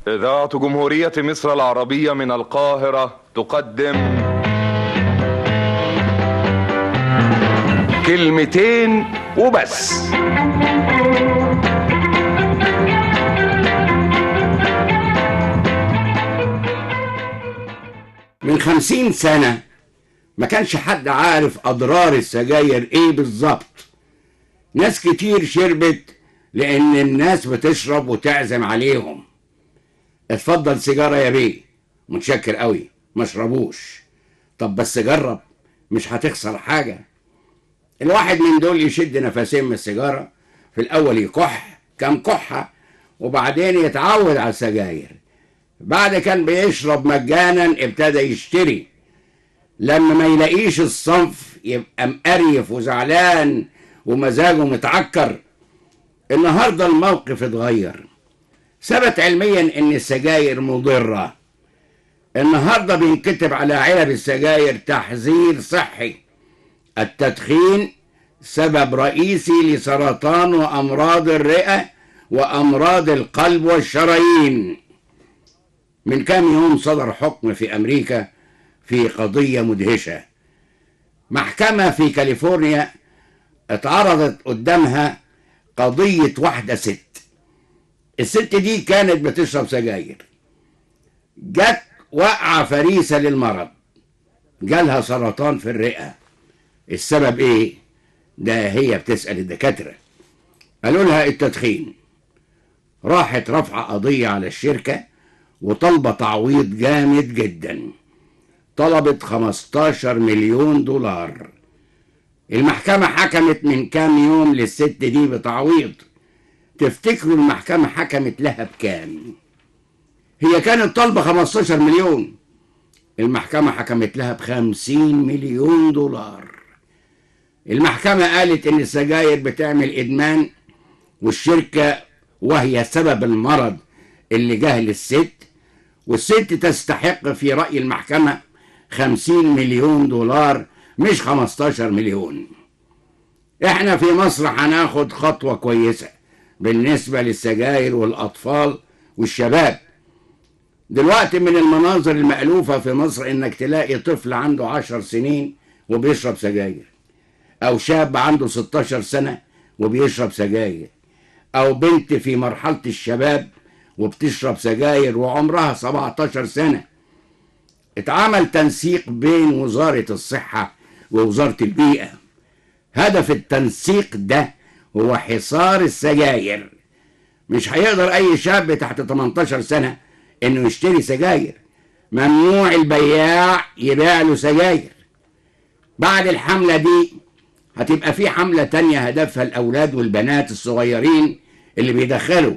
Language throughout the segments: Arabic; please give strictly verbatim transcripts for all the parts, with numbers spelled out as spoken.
إذاعة جمهورية مصر العربية من القاهرة تقدم كلمتين وبس. من خمسين سنة ما كانش حد عارف أضرار السجاير إيه بالظبط. ناس كتير شربت لأن الناس بتشرب وتعزم عليهم. اتفضل سيجارة يا بيه، متشكر قوي، ما اشربوش. طب بس جرب، مش هتخسر حاجة. الواحد من دول يشد نفسين من السيجارة، في الأول يكح كام كحة وبعدين يتعود على السجاير. بعد كان بيشرب مجانا ابتدى يشتري. لما ما يلاقيش الصنف يبقى مقريف وزعلان ومزاجه متعكر. النهاردة الموقف اتغير. ثبت علميا ان السجاير مضرة. النهاردة بينكتب على علب السجاير تحذير صحي: التدخين سبب رئيسي لسرطان وامراض الرئة وامراض القلب والشرايين. من كام يوم صدر حكم في امريكا في قضية مدهشة. محكمة في كاليفورنيا اتعرضت قدامها قضية واحدة ست. الست دي كانت بتشرب سجاير، جت وقعة فريسة للمرض، جالها سرطان في الرئة. السبب ايه؟ ده هي بتسأل الدكاترة، قالوا لها التدخين. راحت رفع قضية على الشركة وطلبة تعويض جامد جدا. طلبت خمستاشر مليون دولار. المحكمة حكمت من كام يوم للست دي بتعويض. تفتكروا المحكمة حكمت لها بكام؟ هي كانت طالبة خمستاشر مليون، المحكمة حكمت لها بخمسين مليون دولار. المحكمة قالت ان السجاير بتعمل ادمان، والشركة وهي سبب المرض اللي جه للست، والست تستحق في رأي المحكمة خمسين مليون دولار مش خمستاشر مليون. احنا في مصر هناخد خطوة كويسة بالنسبة للسجاير والأطفال والشباب. دلوقتي من المناظر المألوفة في مصر انك تلاقي طفل عنده عشر سنين وبيشرب سجاير، او شاب عنده ستاشر سنة وبيشرب سجاير، او بنت في مرحلة الشباب وبتشرب سجاير وعمرها سبعتاشر سنة. اتعمل تنسيق بين وزارة الصحة ووزارة البيئة. هدف التنسيق ده هو حصار السجاير. مش هيقدر اي شاب تحت تمنتاشر سنة انه يشتري سجاير. ممنوع البياع يبيع له سجاير. بعد الحملة دي هتبقى في حملة تانية هدفها الاولاد والبنات الصغيرين اللي بيدخلوا.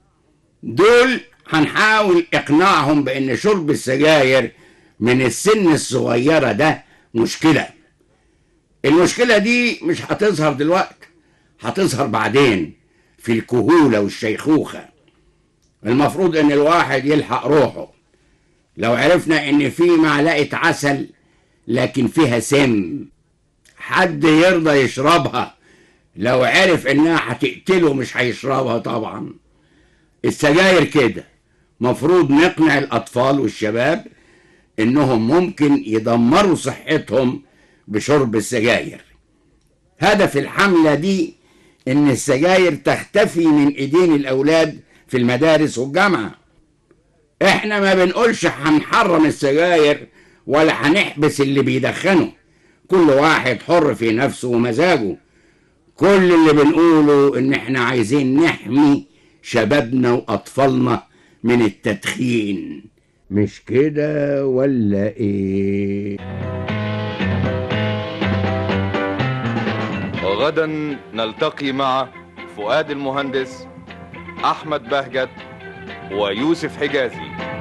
دول هنحاول اقناعهم بان شرب السجاير من السن الصغيرة ده مشكلة. المشكلة دي مش هتظهر دلوقتي، هتظهر بعدين في الكهولة والشيخوخة. المفروض ان الواحد يلحق روحه. لو عرفنا ان في معلقة عسل لكن فيها سم، حد يرضى يشربها؟ لو عرف انها هتقتله مش هيشربها طبعا. السجاير كده، مفروض نقنع الاطفال والشباب انهم ممكن يدمروا صحتهم بشرب السجاير. هدف الحملة دي ان السجاير تختفي من ايدين الاولاد في المدارس والجامعة. احنا ما بنقولش هنحرم السجاير ولا هنحبس اللي بيدخنوا. كل واحد حر في نفسه ومزاجه. كل اللي بنقوله ان احنا عايزين نحمي شبابنا واطفالنا من التدخين. مش كده ولا ايه؟ غدا نلتقي مع فؤاد المهندس، أحمد بهجت، ويوسف حجازي.